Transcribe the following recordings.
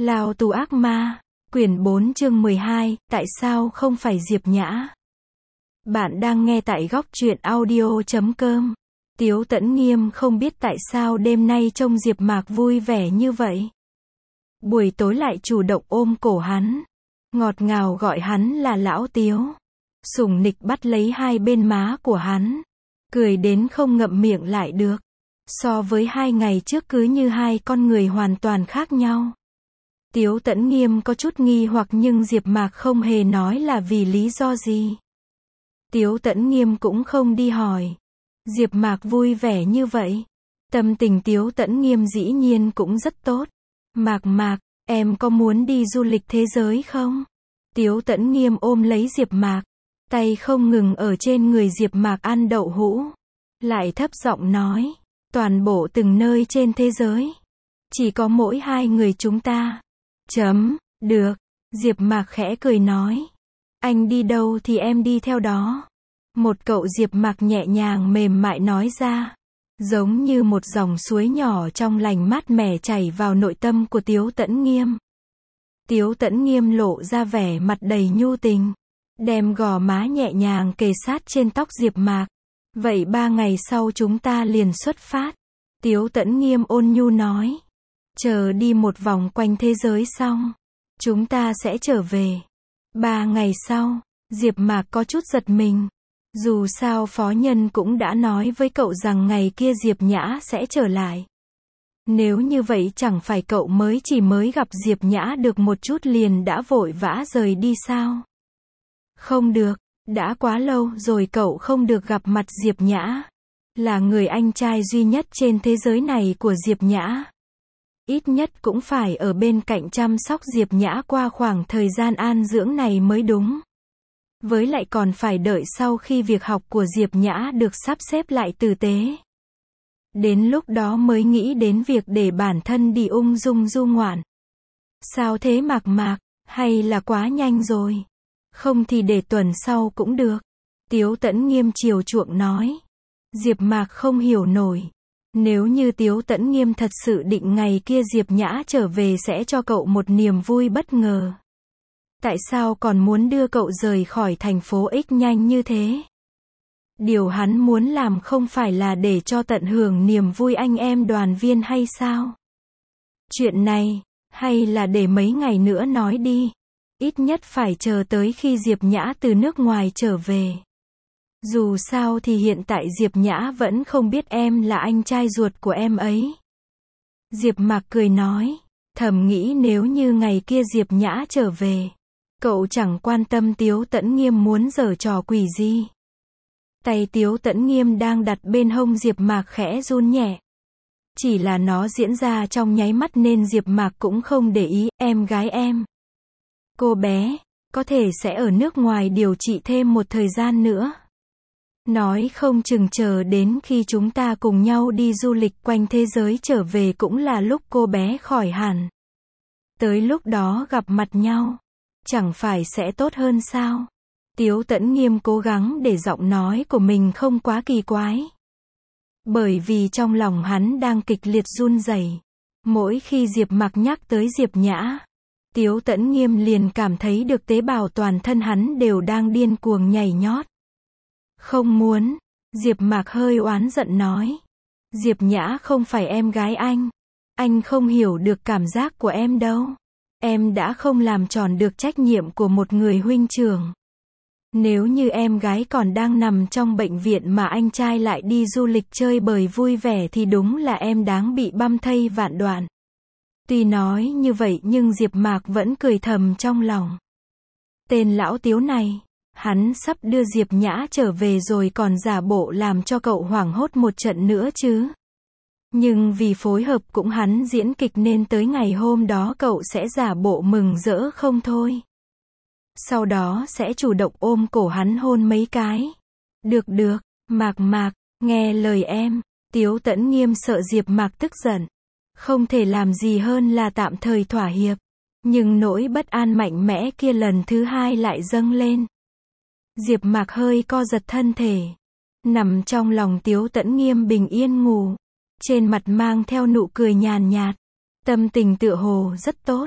Lao tù ác ma, quyển 4 chương 12, tại sao không phải Diệp Nhã? Bạn đang nghe tại góc truyện audio.com. Tiếu Tẫn Nghiêm không biết tại sao đêm nay trông Diệp Mạc vui vẻ như vậy. Buổi tối lại chủ động ôm cổ hắn, ngọt ngào gọi hắn là lão Tiếu. Sủng nịch bắt lấy hai bên má của hắn, cười đến không ngậm miệng lại được. So với 2 ngày trước cứ như hai con người hoàn toàn khác nhau. Tiếu Tẫn Nghiêm có chút nghi hoặc nhưng Diệp Mạc không hề nói là vì lý do gì. Tiếu Tẫn Nghiêm cũng không đi hỏi. Diệp Mạc vui vẻ như vậy. Tâm tình Tiếu Tẫn Nghiêm dĩ nhiên cũng rất tốt. Mạc, em có muốn đi du lịch thế giới không? Tiếu Tẫn Nghiêm ôm lấy Diệp Mạc, tay không ngừng ở trên người Diệp Mạc ăn đậu hũ. Lại thấp giọng nói, toàn bộ từng nơi trên thế giới. Chỉ có mỗi hai người chúng ta. Được. Diệp Mạc khẽ cười nói. Anh đi đâu thì em đi theo đó. Một cậu Diệp Mạc nhẹ nhàng mềm mại nói ra. Giống như một dòng suối nhỏ trong lành mát mẻ chảy vào nội tâm của Tiếu Tẫn Nghiêm. Tiếu Tẫn Nghiêm lộ ra vẻ mặt đầy nhu tình. Đem gò má nhẹ nhàng kề sát trên tóc Diệp Mạc. Vậy 3 ngày sau chúng ta liền xuất phát. Tiếu Tẫn Nghiêm ôn nhu nói. Chờ đi một vòng quanh thế giới xong, chúng ta sẽ trở về. 3 ngày sau, Diệp Mạc có chút giật mình. Dù sao phó nhân cũng đã nói với cậu rằng ngày kia Diệp Nhã sẽ trở lại. Nếu như vậy chẳng phải cậu chỉ mới gặp Diệp Nhã được một chút liền đã vội vã rời đi sao? Không được, đã quá lâu rồi cậu không được gặp mặt Diệp Nhã. Là người anh trai duy nhất trên thế giới này của Diệp Nhã. Ít nhất cũng phải ở bên cạnh chăm sóc Diệp Nhã qua khoảng thời gian an dưỡng này mới đúng. Với lại còn phải đợi sau khi việc học của Diệp Nhã được sắp xếp lại tử tế. Đến lúc đó mới nghĩ đến việc để bản thân đi ung dung du ngoạn. Sao thế Mạc, hay là quá nhanh rồi? Không thì để tuần sau cũng được. Tiếu Tẫn Nghiêm chiều chuộng nói. Diệp Mạc không hiểu nổi. Nếu như Tiếu Tẫn Nghiêm thật sự định ngày kia Diệp Nhã trở về sẽ cho cậu một niềm vui bất ngờ. Tại sao còn muốn đưa cậu rời khỏi thành phố X nhanh như thế? Điều hắn muốn làm không phải là để cho tận hưởng niềm vui anh em đoàn viên hay sao? Chuyện này, hay là để mấy ngày nữa nói đi. Ít nhất phải chờ tới khi Diệp Nhã từ nước ngoài trở về. Dù sao thì hiện tại Diệp Nhã vẫn không biết em là anh trai ruột của em ấy. Diệp Mạc cười nói, thầm nghĩ nếu như ngày kia Diệp Nhã trở về, cậu chẳng quan tâm Tiếu Tẫn Nghiêm muốn giở trò quỷ gì. Tay Tiếu Tẫn Nghiêm đang đặt bên hông Diệp Mạc khẽ run nhẹ. Chỉ là nó diễn ra trong nháy mắt nên Diệp Mạc cũng không để ý, em gái em. Cô bé, có thể sẽ ở nước ngoài điều trị thêm một thời gian nữa. Nói không chừng chờ đến khi chúng ta cùng nhau đi du lịch quanh thế giới trở về cũng là lúc cô bé khỏi hẳn. Tới lúc đó gặp mặt nhau, chẳng phải sẽ tốt hơn sao? Tiếu Tẫn Nghiêm cố gắng để giọng nói của mình không quá kỳ quái. Bởi vì trong lòng hắn đang kịch liệt run rẩy. Mỗi khi Diệp Mạc nhắc tới Diệp Nhã, Tiếu Tẫn Nghiêm liền cảm thấy được tế bào toàn thân hắn đều đang điên cuồng nhảy nhót. Không muốn, Diệp Mạc hơi oán giận nói. Diệp Nhã không phải em gái anh không hiểu được cảm giác của em đâu. Em đã không làm tròn được trách nhiệm của một người huynh trưởng. Nếu như em gái còn đang nằm trong bệnh viện mà anh trai lại đi du lịch chơi bời vui vẻ thì đúng là em đáng bị băm thây vạn đoạn. Tuy nói như vậy nhưng Diệp Mạc vẫn cười thầm trong lòng. Tên lão Tiếu này, hắn sắp đưa Diệp Nhã trở về rồi còn giả bộ làm cho cậu hoảng hốt một trận nữa chứ. Nhưng vì phối hợp cũng hắn diễn kịch nên tới ngày hôm đó cậu sẽ giả bộ mừng rỡ không thôi. Sau đó sẽ chủ động ôm cổ hắn hôn mấy cái. Được, Mạc, nghe lời em. Tiếu Tẫn Nghiêm sợ Diệp Mạc tức giận. Không thể làm gì hơn là tạm thời thỏa hiệp. Nhưng nỗi bất an mạnh mẽ kia lần thứ hai lại dâng lên. Diệp Mạc hơi co giật thân thể. Nằm trong lòng Tiếu Tẫn Nghiêm bình yên ngủ. Trên mặt mang theo nụ cười nhàn nhạt. Tâm tình tựa hồ rất tốt.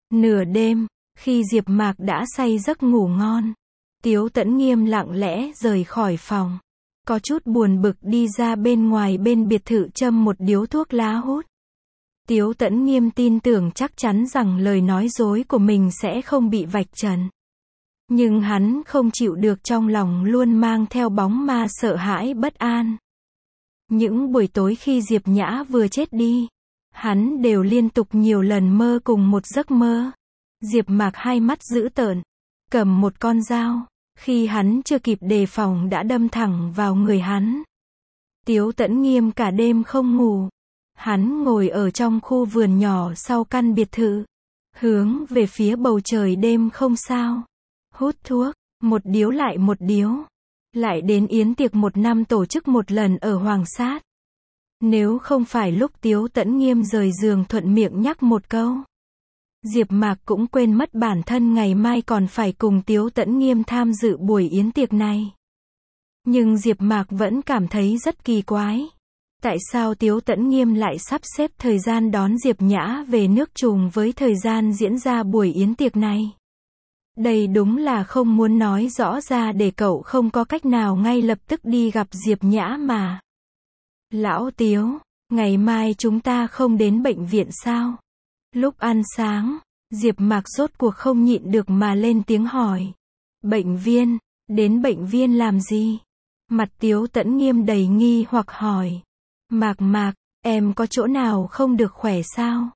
Nửa đêm, khi Diệp Mạc đã say giấc ngủ ngon, Tiếu Tẫn Nghiêm lặng lẽ rời khỏi phòng. Có chút buồn bực đi ra bên ngoài bên biệt thự châm một điếu thuốc lá hút. Tiếu Tẫn Nghiêm tin tưởng chắc chắn rằng lời nói dối của mình sẽ không bị vạch trần. Nhưng hắn không chịu được, trong lòng luôn mang theo bóng ma sợ hãi bất an. Những buổi tối khi Diệp Nhã vừa chết đi, hắn đều liên tục nhiều lần mơ cùng một giấc mơ. Diệp Mạc hai mắt dữ tợn, cầm một con dao, khi hắn chưa kịp đề phòng đã đâm thẳng vào người hắn. Tiếu Tẫn Nghiêm cả đêm không ngủ. Hắn ngồi ở trong khu vườn nhỏ sau căn biệt thự, hướng về phía bầu trời đêm không sao. Hút thuốc, một điếu lại một điếu. Lại đến yến tiệc một năm tổ chức một lần ở Hoàng Sát. Nếu không phải lúc Tiếu Tẫn Nghiêm rời giường thuận miệng nhắc một câu, Diệp Mạc cũng quên mất bản thân ngày mai còn phải cùng Tiếu Tẫn Nghiêm tham dự buổi yến tiệc này. Nhưng Diệp Mạc vẫn cảm thấy rất kỳ quái. Tại sao Tiếu Tẫn Nghiêm lại sắp xếp thời gian đón Diệp Nhã về nước trùng với thời gian diễn ra buổi yến tiệc này? Đây đúng là không muốn nói rõ ra để cậu không có cách nào ngay lập tức đi gặp Diệp Nhã mà. Lão Tiếu, ngày mai chúng ta không đến bệnh viện sao? Lúc ăn sáng, Diệp Mạc rốt cuộc không nhịn được mà lên tiếng hỏi. Bệnh viên? Đến bệnh viên làm gì? Mặt Tiếu Tẫn Nghiêm đầy nghi hoặc hỏi. Mạc, em có chỗ nào không được khỏe sao?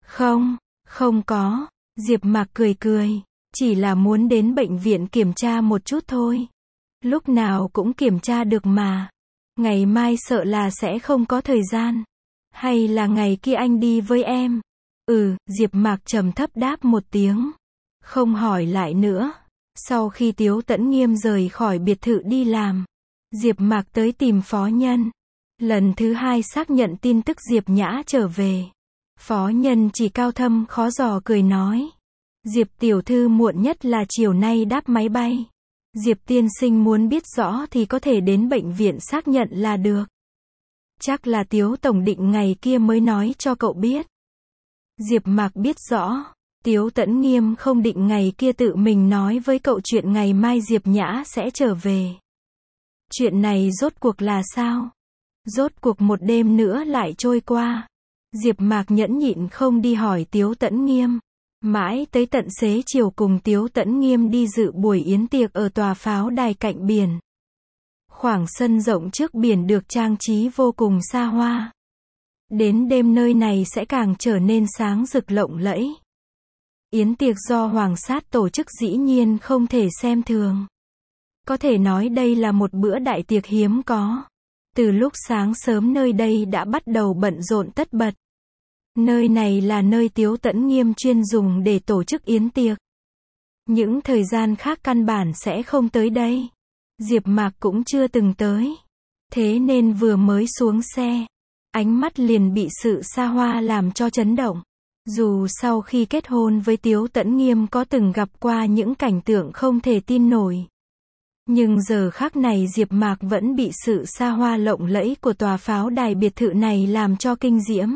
Không có. Diệp Mạc cười. Chỉ là muốn đến bệnh viện kiểm tra một chút thôi. Lúc nào cũng kiểm tra được mà. Ngày mai sợ là sẽ không có thời gian. Hay là ngày kia anh đi với em? Diệp Mạc trầm thấp đáp một tiếng. Không hỏi lại nữa. Sau khi Tiếu Tẫn Nghiêm rời khỏi biệt thự đi làm, Diệp Mạc tới tìm Phó Nhân. Lần thứ hai xác nhận tin tức Diệp Nhã trở về. Phó Nhân chỉ cao thâm khó dò cười nói. Diệp tiểu thư muộn nhất là chiều nay đáp máy bay. Diệp tiên sinh muốn biết rõ thì có thể đến bệnh viện xác nhận là được. Chắc là Tiếu tổng định ngày kia mới nói cho cậu biết. Diệp Mạc biết rõ, Tiếu Tẫn Nghiêm không định ngày kia tự mình nói với cậu chuyện ngày mai Diệp Nhã sẽ trở về. Chuyện này rốt cuộc là sao? Rốt cuộc một đêm nữa lại trôi qua. Diệp Mạc nhẫn nhịn không đi hỏi Tiếu Tẫn Nghiêm. Mãi tới tận xế chiều cùng Tiếu Tẫn Nghiêm đi dự buổi yến tiệc ở tòa pháo đài cạnh biển. Khoảng sân rộng trước biển được trang trí vô cùng xa hoa. Đến đêm nơi này sẽ càng trở nên sáng rực lộng lẫy. Yến tiệc do Hoàng Sát tổ chức dĩ nhiên không thể xem thường. Có thể nói đây là một bữa đại tiệc hiếm có. Từ lúc sáng sớm nơi đây đã bắt đầu bận rộn tất bật. Nơi này là nơi Tiếu Tẫn Nghiêm chuyên dùng để tổ chức yến tiệc. Những thời gian khác căn bản sẽ không tới đây. Diệp Mạc cũng chưa từng tới. Thế nên vừa mới xuống xe, ánh mắt liền bị sự xa hoa làm cho chấn động. Dù sau khi kết hôn với Tiếu Tẫn Nghiêm có từng gặp qua những cảnh tượng không thể tin nổi. Nhưng giờ khắc này Diệp Mạc vẫn bị sự xa hoa lộng lẫy của tòa pháo đài biệt thự này làm cho kinh diễm.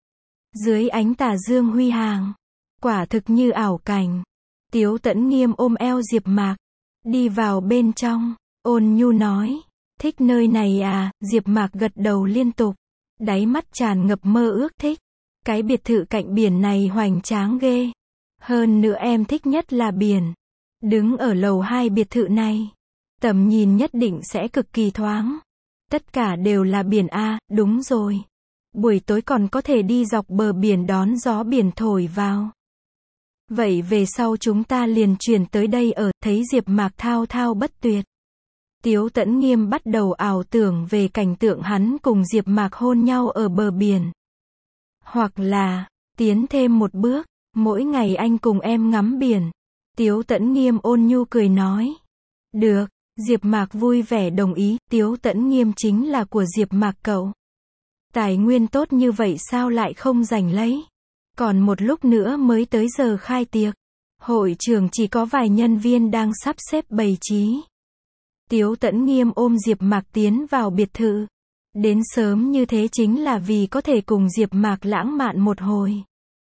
Dưới ánh tà dương huy hoàng, quả thực như ảo cảnh. Tiếu Tẫn Nghiêm ôm eo Diệp Mạc, đi vào bên trong, ôn nhu nói, thích nơi này à? Diệp Mạc gật đầu liên tục, đáy mắt tràn ngập mơ ước thích. Cái biệt thự cạnh biển này hoành tráng ghê. Hơn nữa em thích nhất là biển. Đứng ở lầu 2 biệt thự này, tầm nhìn nhất định sẽ cực kỳ thoáng. Tất cả đều là biển a, đúng rồi. Buổi tối còn có thể đi dọc bờ biển đón gió biển thổi vào. Vậy về sau chúng ta liền chuyển tới đây ở, thấy Diệp Mạc thao thao bất tuyệt. Tiếu Tẫn Nghiêm bắt đầu ảo tưởng về cảnh tượng hắn cùng Diệp Mạc hôn nhau ở bờ biển. Hoặc là, tiến thêm một bước, mỗi ngày anh cùng em ngắm biển. Tiếu Tẫn Nghiêm ôn nhu cười nói. Được, Diệp Mạc vui vẻ đồng ý, Tiếu Tẫn Nghiêm chính là của Diệp Mạc cậu. Tài nguyên tốt như vậy sao lại không giành lấy? Còn một lúc nữa mới tới giờ khai tiệc. Hội trường chỉ có vài nhân viên đang sắp xếp bày trí. Tiếu Tẫn Nghiêm ôm Diệp Mạc tiến vào biệt thự. Đến sớm như thế chính là vì có thể cùng Diệp Mạc lãng mạn một hồi.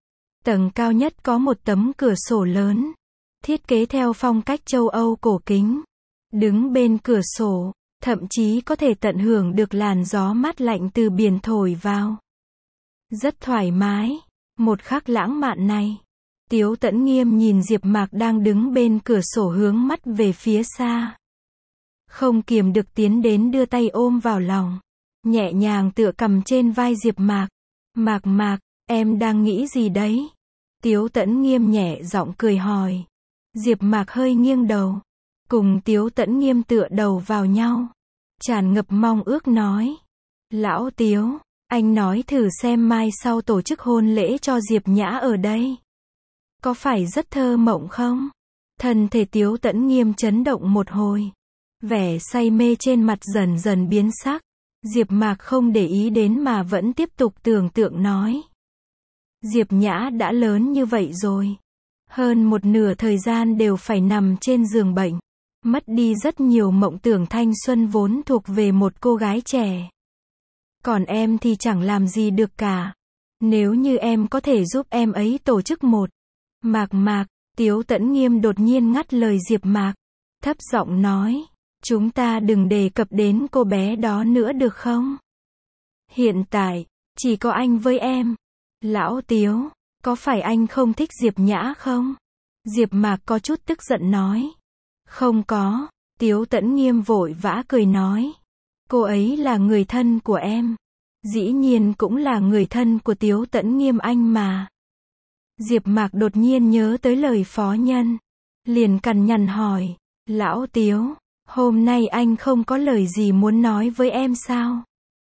Tầng cao nhất có một tấm cửa sổ lớn, thiết kế theo phong cách châu Âu cổ kính. Đứng bên cửa sổ, thậm chí có thể tận hưởng được làn gió mát lạnh từ biển thổi vào. Rất thoải mái. Một khắc lãng mạn này, Tiếu Tẫn Nghiêm nhìn Diệp Mạc đang đứng bên cửa sổ hướng mắt về phía xa. Không kiềm được tiến đến đưa tay ôm vào lòng, nhẹ nhàng tựa cằm trên vai Diệp Mạc. Mạc Mạc, em đang nghĩ gì đấy? Tiếu Tẫn Nghiêm nhẹ giọng cười hỏi. Diệp Mạc hơi nghiêng đầu, cùng Tiếu Tẫn Nghiêm tựa đầu vào nhau, tràn ngập mong ước nói. Lão Tiếu, anh nói thử xem mai sau tổ chức hôn lễ cho Diệp Nhã ở đây. Có phải rất thơ mộng không? Thân thể Tiếu Tẫn Nghiêm chấn động một hồi. Vẻ say mê trên mặt dần dần biến sắc. Diệp Mạc không để ý đến mà vẫn tiếp tục tưởng tượng nói. Diệp Nhã đã lớn như vậy rồi. Hơn một nửa thời gian đều phải nằm trên giường bệnh. Mất đi rất nhiều mộng tưởng thanh xuân vốn thuộc về một cô gái trẻ. Còn em thì chẳng làm gì được cả. Nếu như em có thể giúp em ấy tổ chức một. Mạc, Tiếu Tẫn Nghiêm đột nhiên ngắt lời Diệp Mạc. Thấp giọng nói. Chúng ta đừng đề cập đến cô bé đó nữa được không? Hiện tại, chỉ có anh với em. Lão Tiếu, có phải anh không thích Diệp Nhã không? Diệp Mạc có chút tức giận nói. Không có. Tiếu Tẫn Nghiêm vội vã cười nói. Cô ấy là người thân của em. Dĩ nhiên cũng là người thân của Tiếu Tẫn Nghiêm anh mà. Diệp Mạc đột nhiên nhớ tới lời phó nhân. Liền cằn nhằn hỏi. Lão Tiếu, hôm nay anh không có lời gì muốn nói với em sao?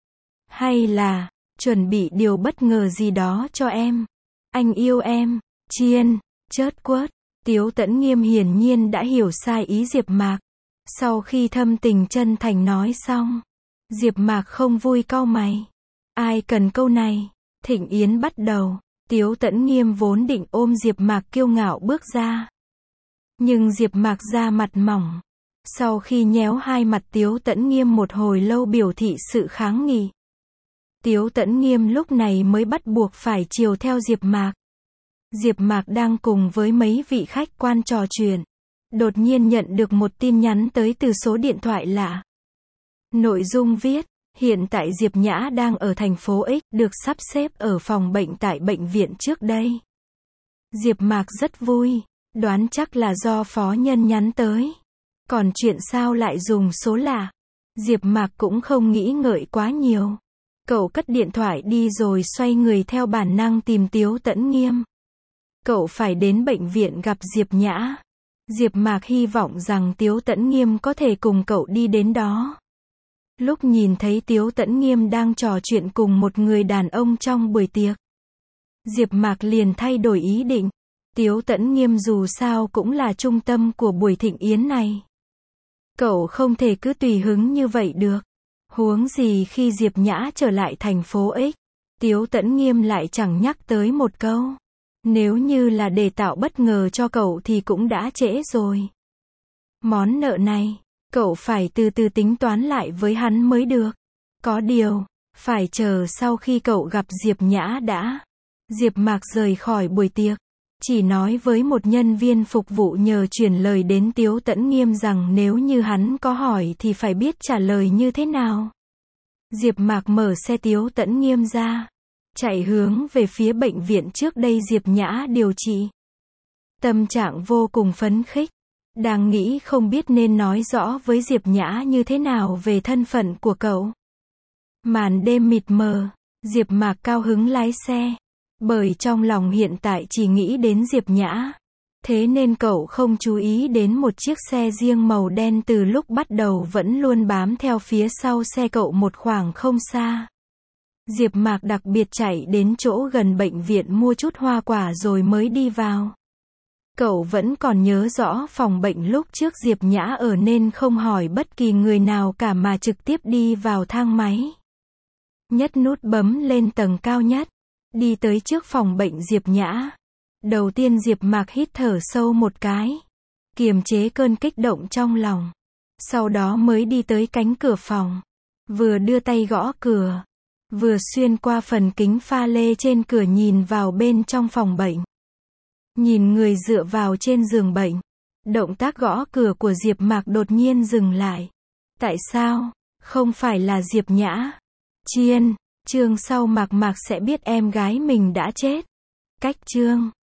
Hay là, chuẩn bị điều bất ngờ gì đó cho em? Anh yêu em. Chiên, chớt quớt. Tiếu Tẫn Nghiêm hiển nhiên đã hiểu sai ý Diệp Mạc. Sau khi thâm tình chân thành nói xong, Diệp Mạc không vui cau mày. Ai cần câu này? Thịnh yến bắt đầu. Tiếu Tẫn Nghiêm vốn định ôm Diệp Mạc kiêu ngạo bước ra. Nhưng Diệp Mạc da mặt mỏng. Sau khi nhéo hai mặt Tiếu Tẫn Nghiêm một hồi lâu biểu thị sự kháng nghị. Tiếu Tẫn Nghiêm lúc này mới bắt buộc phải chiều theo Diệp Mạc. Diệp Mạc đang cùng với mấy vị khách quan trò chuyện. Đột nhiên nhận được một tin nhắn tới từ số điện thoại lạ. Nội dung viết, hiện tại Diệp Nhã đang ở thành phố X, được sắp xếp ở phòng bệnh tại bệnh viện trước đây. Diệp Mạc rất vui, đoán chắc là do phó nhân nhắn tới. Còn chuyện sao lại dùng số lạ? Diệp Mạc cũng không nghĩ ngợi quá nhiều. Cậu cất điện thoại đi rồi xoay người theo bản năng tìm Tiếu Tẫn Nghiêm. Cậu phải đến bệnh viện gặp Diệp Nhã. Diệp Mạc hy vọng rằng Tiếu Tẫn Nghiêm có thể cùng cậu đi đến đó. Lúc nhìn thấy Tiếu Tẫn Nghiêm đang trò chuyện cùng một người đàn ông trong buổi tiệc, Diệp Mạc liền thay đổi ý định. Tiếu Tẫn Nghiêm dù sao cũng là trung tâm của buổi thịnh yến này. Cậu không thể cứ tùy hứng như vậy được. Huống gì khi Diệp Nhã trở lại thành phố X, Tiếu Tẫn Nghiêm lại chẳng nhắc tới một câu. Nếu như là để tạo bất ngờ cho cậu thì cũng đã trễ rồi. Món nợ này, cậu phải từ từ tính toán lại với hắn mới được. Có điều, phải chờ sau khi cậu gặp Diệp Nhã đã. Diệp Mạc rời khỏi buổi tiệc, chỉ nói với một nhân viên phục vụ nhờ chuyển lời đến Tiếu Tẫn Nghiêm rằng nếu như hắn có hỏi thì phải biết trả lời như thế nào. Diệp Mạc mở xe Tiếu Tẫn Nghiêm ra, chạy hướng về phía bệnh viện trước đây Diệp Nhã điều trị. Tâm trạng vô cùng phấn khích, đang nghĩ không biết nên nói rõ với Diệp Nhã như thế nào về thân phận của cậu. Màn đêm mịt mờ, Diệp Mạc cao hứng lái xe, bởi trong lòng hiện tại chỉ nghĩ đến Diệp Nhã. Thế nên cậu không chú ý đến một chiếc xe riêng màu đen từ lúc bắt đầu vẫn luôn bám theo phía sau xe cậu một khoảng không xa. Diệp Mạc đặc biệt chạy đến chỗ gần bệnh viện mua chút hoa quả rồi mới đi vào. Cậu vẫn còn nhớ rõ phòng bệnh lúc trước Diệp Nhã ở nên không hỏi bất kỳ người nào cả mà trực tiếp đi vào thang máy. Nhấc nút bấm lên tầng cao nhất, đi tới trước phòng bệnh Diệp Nhã. Đầu tiên Diệp Mạc hít thở sâu một cái, kiềm chế cơn kích động trong lòng. Sau đó mới đi tới cánh cửa phòng, vừa đưa tay gõ cửa, Vừa xuyên qua phần kính pha lê trên cửa nhìn vào bên trong phòng bệnh. Nhìn người dựa vào trên giường bệnh. Động tác gõ cửa của Diệp Mạc đột nhiên dừng lại. Tại sao? Không phải là Diệp Nhã. Chương sau Mạc Mạc sẽ biết em gái mình đã chết. Cách chương